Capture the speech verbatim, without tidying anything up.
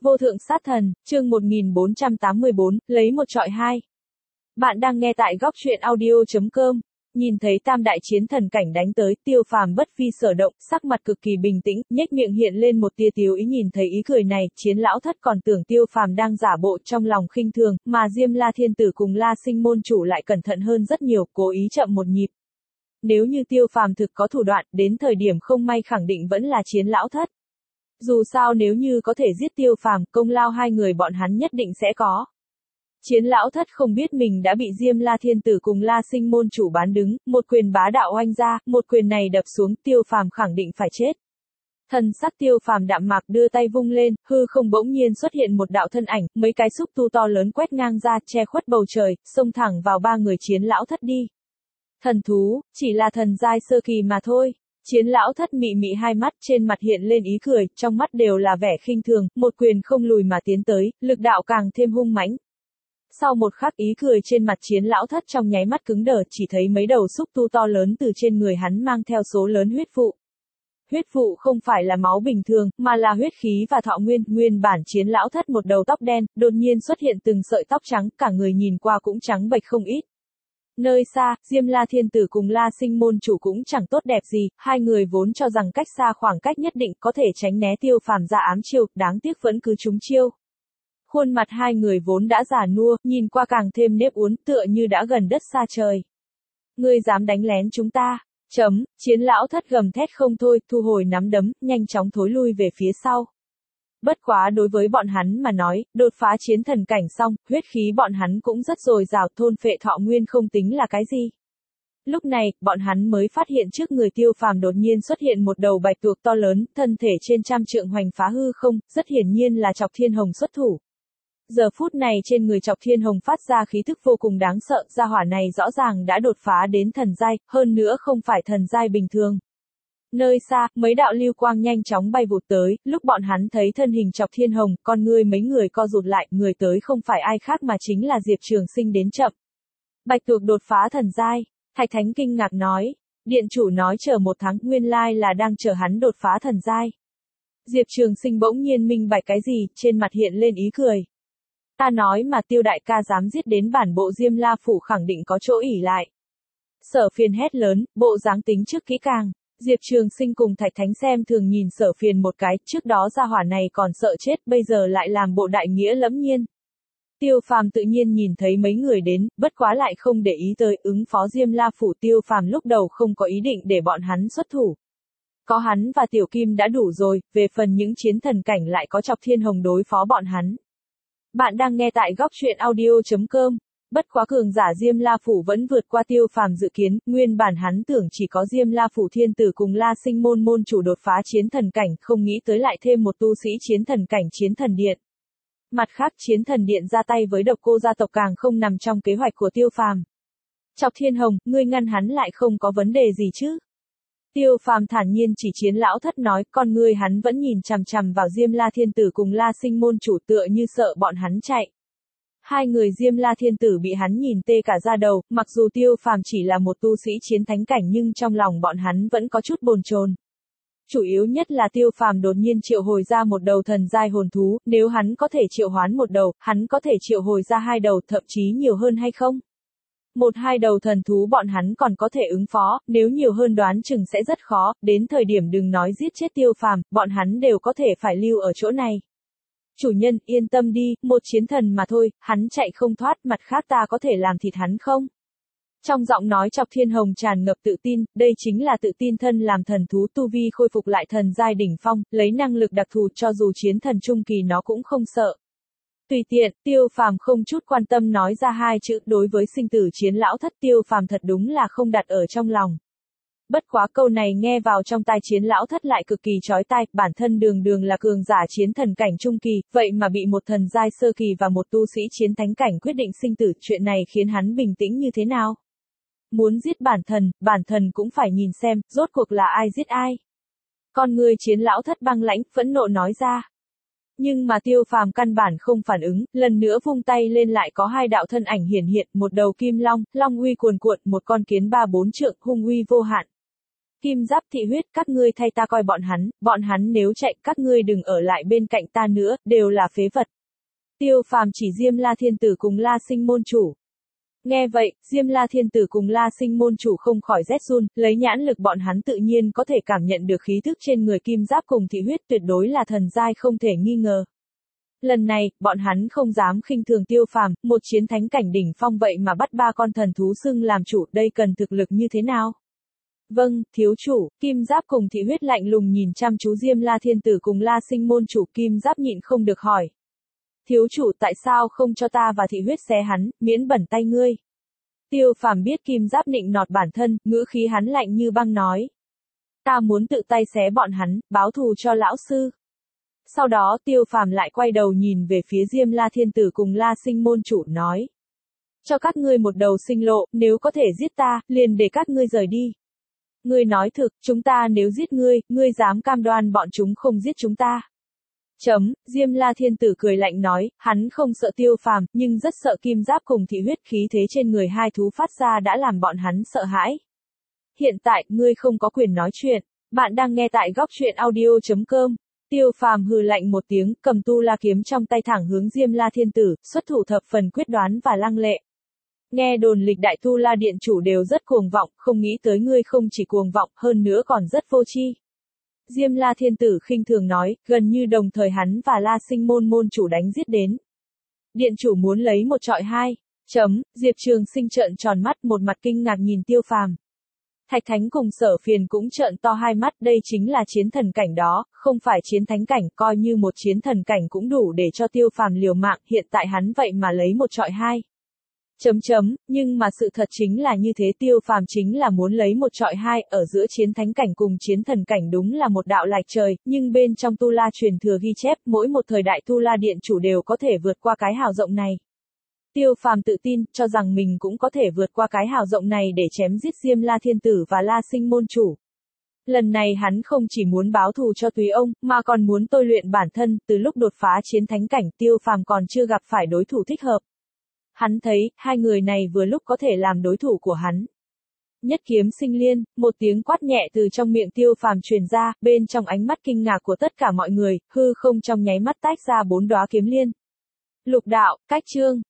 Vô thượng sát thần, chương một nghìn bốn trăm tám mươi bốn, lấy một trọi hai. Bạn đang nghe tại góc truyện audio chấm com. Nhìn thấy tam đại chiến thần cảnh đánh tới, Tiêu Phàm bất vi sở động, sắc mặt cực kỳ bình tĩnh, nhếch miệng hiện lên một tia tiếu ý. Nhìn thấy ý cười này, Chiến lão thất còn tưởng Tiêu Phàm đang giả bộ, trong lòng khinh thường, mà Diêm La Thiên Tử cùng La Sinh môn chủ lại cẩn thận hơn rất nhiều, cố ý chậm một nhịp. Nếu như Tiêu Phàm thực có thủ đoạn, đến thời điểm không may khẳng định vẫn là Chiến lão thất. Dù sao nếu như có thể giết Tiêu Phàm, công lao hai người bọn hắn nhất định sẽ có. Chiến lão thất không biết mình đã bị Diêm La Thiên Tử cùng La Sinh môn chủ bán đứng, một quyền bá đạo oanh ra, một quyền này đập xuống, Tiêu Phàm khẳng định phải chết. Thần sắc Tiêu Phàm đạm mạc đưa tay vung lên, hư không bỗng nhiên xuất hiện một đạo thân ảnh, mấy cái xúc tu to lớn quét ngang ra, che khuất bầu trời, xông thẳng vào ba người Chiến lão thất đi. Thần thú, chỉ là thần giai sơ kỳ mà thôi. Chiến lão thất mị mị hai mắt, trên mặt hiện lên ý cười, trong mắt đều là vẻ khinh thường, một quyền không lùi mà tiến tới, lực đạo càng thêm hung mãnh. Sau một khắc ý cười trên mặt Chiến lão thất trong nháy mắt cứng đờ, chỉ thấy mấy đầu xúc tu to lớn từ trên người hắn mang theo số lớn huyết vụ. Huyết vụ không phải là máu bình thường, mà là huyết khí và thọ nguyên, nguyên bản Chiến lão thất một đầu tóc đen, đột nhiên xuất hiện từng sợi tóc trắng, cả người nhìn qua cũng trắng bệch không ít. Nơi xa, Diêm La Thiên Tử cùng La Sinh môn chủ cũng chẳng tốt đẹp gì, hai người vốn cho rằng cách xa khoảng cách nhất định có thể tránh né Tiêu Phàm ra ám chiêu, đáng tiếc vẫn cứ trúng chiêu. Khuôn mặt hai người vốn đã già nua, nhìn qua càng thêm nếp uốn, tựa như đã gần đất xa trời. Ngươi dám đánh lén chúng ta? Chấm, Chiến lão thất gầm thét không thôi, thu hồi nắm đấm, nhanh chóng thối lui về phía sau. Bất quá đối với bọn hắn mà nói, đột phá chiến thần cảnh xong, huyết khí bọn hắn cũng rất dồi dào, thôn phệ thọ nguyên không tính là cái gì. Lúc này, bọn hắn mới phát hiện trước người Tiêu Phàm đột nhiên xuất hiện một đầu bạch tuộc to lớn, thân thể trên trăm trượng hoành phá hư không, rất hiển nhiên là Chọc Thiên Hồng xuất thủ. Giờ phút này trên người Chọc Thiên Hồng phát ra khí thức vô cùng đáng sợ, gia hỏa này rõ ràng đã đột phá đến thần giai, hơn nữa không phải thần giai bình thường. Nơi xa, mấy đạo lưu quang nhanh chóng bay vụt tới, lúc bọn hắn thấy thân hình Chọc Thiên Hồng, con ngươi mấy người co rụt lại, người tới không phải ai khác mà chính là Diệp Trường Sinh đến chậm. Bạch tuộc đột phá thần giai, Thạch Thánh kinh ngạc nói, điện chủ nói chờ một tháng, nguyên lai là đang chờ hắn đột phá thần giai. Diệp Trường Sinh bỗng nhiên minh bạch cái gì, trên mặt hiện lên ý cười. Ta nói mà Tiêu đại ca dám giết đến bản bộ Diêm La phủ khẳng định có chỗ ỷ lại. Sở Phiền hét lớn, bộ dáng tính trước kỹ càng. Diệp Trường Sinh cùng Thạch Thánh xem thường nhìn Sở Phiền một cái, trước đó gia hỏa này còn sợ chết, bây giờ lại làm bộ đại nghĩa lẫm nhiên. Tiêu Phàm tự nhiên nhìn thấy mấy người đến, bất quá lại không để ý tới ứng phó Diêm La phủ. Tiêu Phàm lúc đầu không có ý định để bọn hắn xuất thủ. Có hắn và Tiểu Kim đã đủ rồi, về phần những chiến thần cảnh lại có Chọc Thiên Hồng đối phó bọn hắn. Bạn đang nghe tại góc truyện audio chấm com. Bất quá cường giả Diêm La phủ vẫn vượt qua Tiêu Phàm dự kiến, nguyên bản hắn tưởng chỉ có Diêm La phủ Thiên Tử cùng La Sinh môn môn chủ đột phá chiến thần cảnh, không nghĩ tới lại thêm một tu sĩ chiến thần cảnh Chiến Thần Điện. Mặt khác Chiến Thần Điện ra tay với Độc Cô gia tộc càng không nằm trong kế hoạch của Tiêu Phàm. Chọc Thiên Hồng, ngươi ngăn hắn lại không có vấn đề gì chứ? Tiêu Phàm thản nhiên chỉ Chiến lão thất nói, con ngươi hắn vẫn nhìn chằm chằm vào Diêm La Thiên Tử cùng La Sinh môn chủ, tựa như sợ bọn hắn chạy. Hai người Diêm La Thiên Tử bị hắn nhìn tê cả da đầu, mặc dù Tiêu Phàm chỉ là một tu sĩ chiến thánh cảnh nhưng trong lòng bọn hắn vẫn có chút bồn chồn. Chủ yếu nhất là Tiêu Phàm đột nhiên triệu hồi ra một đầu thần giai hồn thú, nếu hắn có thể triệu hoán một đầu, hắn có thể triệu hồi ra hai đầu, thậm chí nhiều hơn hay không? Một hai đầu thần thú bọn hắn còn có thể ứng phó, nếu nhiều hơn đoán chừng sẽ rất khó, đến thời điểm đừng nói giết chết Tiêu Phàm, bọn hắn đều có thể phải lưu ở chỗ này. Chủ nhân, yên tâm đi, một chiến thần mà thôi, hắn chạy không thoát, mặt khác ta có thể làm thịt hắn không? Trong giọng nói Chọc Thiên Hồng tràn ngập tự tin, đây chính là tự tin thân làm thần thú, tu vi khôi phục lại thần giai đỉnh phong, lấy năng lực đặc thù cho dù chiến thần trung kỳ nó cũng không sợ. Tùy tiện, Tiêu Phàm không chút quan tâm nói ra hai chữ, đối với sinh tử Chiến lão thất Tiêu Phàm thật đúng là không đặt ở trong lòng. Bất quá câu này nghe vào trong tai Chiến lão thất lại cực kỳ chói tai, bản thân đường đường là cường giả chiến thần cảnh trung kỳ, vậy mà bị một thần giai sơ kỳ và một tu sĩ chiến thánh cảnh quyết định sinh tử, chuyện này khiến hắn bình tĩnh như thế nào? Muốn giết bản thần, bản thần cũng phải nhìn xem, rốt cuộc là ai giết ai. Con người Chiến lão thất băng lãnh, phẫn nộ nói ra. Nhưng mà Tiêu Phàm căn bản không phản ứng, lần nữa vung tay lên lại có hai đạo thân ảnh hiển hiện, một đầu kim long, long uy cuồn cuộn, một con kiến ba bốn trượng, hung uy vô hạn. Kim Giáp thị huyết, các ngươi thay ta coi bọn hắn, bọn hắn nếu chạy, các ngươi đừng ở lại bên cạnh ta nữa, đều là phế vật. Tiêu Phàm chỉ Diêm La Thiên Tử cùng La Sinh môn chủ. Nghe vậy, Diêm La Thiên Tử cùng La Sinh môn chủ không khỏi rét run, lấy nhãn lực bọn hắn tự nhiên có thể cảm nhận được khí thức trên người Kim Giáp cùng thị huyết tuyệt đối là thần giai không thể nghi ngờ. Lần này, bọn hắn không dám khinh thường Tiêu Phàm, một chiến thánh cảnh đỉnh phong vậy mà bắt ba con thần thú xưng làm chủ, đây cần thực lực như thế nào? Vâng, thiếu chủ, Kim Giáp cùng thị huyết lạnh lùng nhìn chăm chú Diêm La Thiên Tử cùng La Sinh môn chủ. Kim Giáp nhịn không được hỏi. Thiếu chủ tại sao không cho ta và thị huyết xé hắn, miễn bẩn tay ngươi? Tiêu Phàm biết Kim Giáp nịnh nọt bản thân, ngữ khí hắn lạnh như băng nói. Ta muốn tự tay xé bọn hắn, báo thù cho lão sư. Sau đó Tiêu Phàm lại quay đầu nhìn về phía Diêm La Thiên Tử cùng La Sinh môn chủ nói. Cho các ngươi một đầu sinh lộ, nếu có thể giết ta, liền để các ngươi rời đi. Ngươi nói thực, chúng ta nếu giết ngươi, ngươi dám cam đoan bọn chúng không giết chúng ta. Chấm, Diêm La Thiên Tử cười lạnh nói, hắn không sợ Tiêu Phàm, nhưng rất sợ Kim Giáp cùng thị huyết, khí thế trên người hai thú phát ra đã làm bọn hắn sợ hãi. Hiện tại, ngươi không có quyền nói chuyện. Bạn đang nghe tại góc truyện audio chấm com. Tiêu Phàm hừ lạnh một tiếng, cầm tu la kiếm trong tay thẳng hướng Diêm La Thiên Tử, xuất thủ thập phần quyết đoán và lăng lệ. Nghe đồn lịch đại tu la điện chủ đều rất cuồng vọng, không nghĩ tới ngươi không chỉ cuồng vọng, hơn nữa còn rất vô tri. Diêm La Thiên Tử khinh thường nói, gần như đồng thời hắn và La Sinh môn môn chủ đánh giết đến. Điện chủ muốn lấy một trọi hai. Chấm, Diệp Trường Sinh trợn tròn mắt, một mặt kinh ngạc nhìn Tiêu Phàm. Thạch Thánh cùng Sở Phiền cũng trợn to hai mắt, đây chính là chiến thần cảnh đó, không phải chiến thánh cảnh, coi như một chiến thần cảnh cũng đủ để cho Tiêu Phàm liều mạng, hiện tại hắn vậy mà lấy một trọi hai. Chấm chấm, nhưng mà sự thật chính là như thế, Tiêu Phàm chính là muốn lấy một trọi hai, ở giữa chiến thánh cảnh cùng chiến thần cảnh đúng là một đạo lệch trời, nhưng bên trong tu la truyền thừa ghi chép, mỗi một thời đại tu la điện chủ đều có thể vượt qua cái hào rộng này. Tiêu Phàm tự tin, cho rằng mình cũng có thể vượt qua cái hào rộng này để chém giết Diêm La Thiên Tử và La Sinh môn chủ. Lần này hắn không chỉ muốn báo thù cho Túy ông, mà còn muốn tôi luyện bản thân, từ lúc đột phá chiến thánh cảnh, Tiêu Phàm còn chưa gặp phải đối thủ thích hợp. Hắn thấy, hai người này vừa lúc có thể làm đối thủ của hắn. Nhất kiếm sinh liên, một tiếng quát nhẹ từ trong miệng Tiêu Phàm truyền ra, bên trong ánh mắt kinh ngạc của tất cả mọi người, hư không trong nháy mắt tách ra bốn đóa kiếm liên. Lục đạo, cách chương.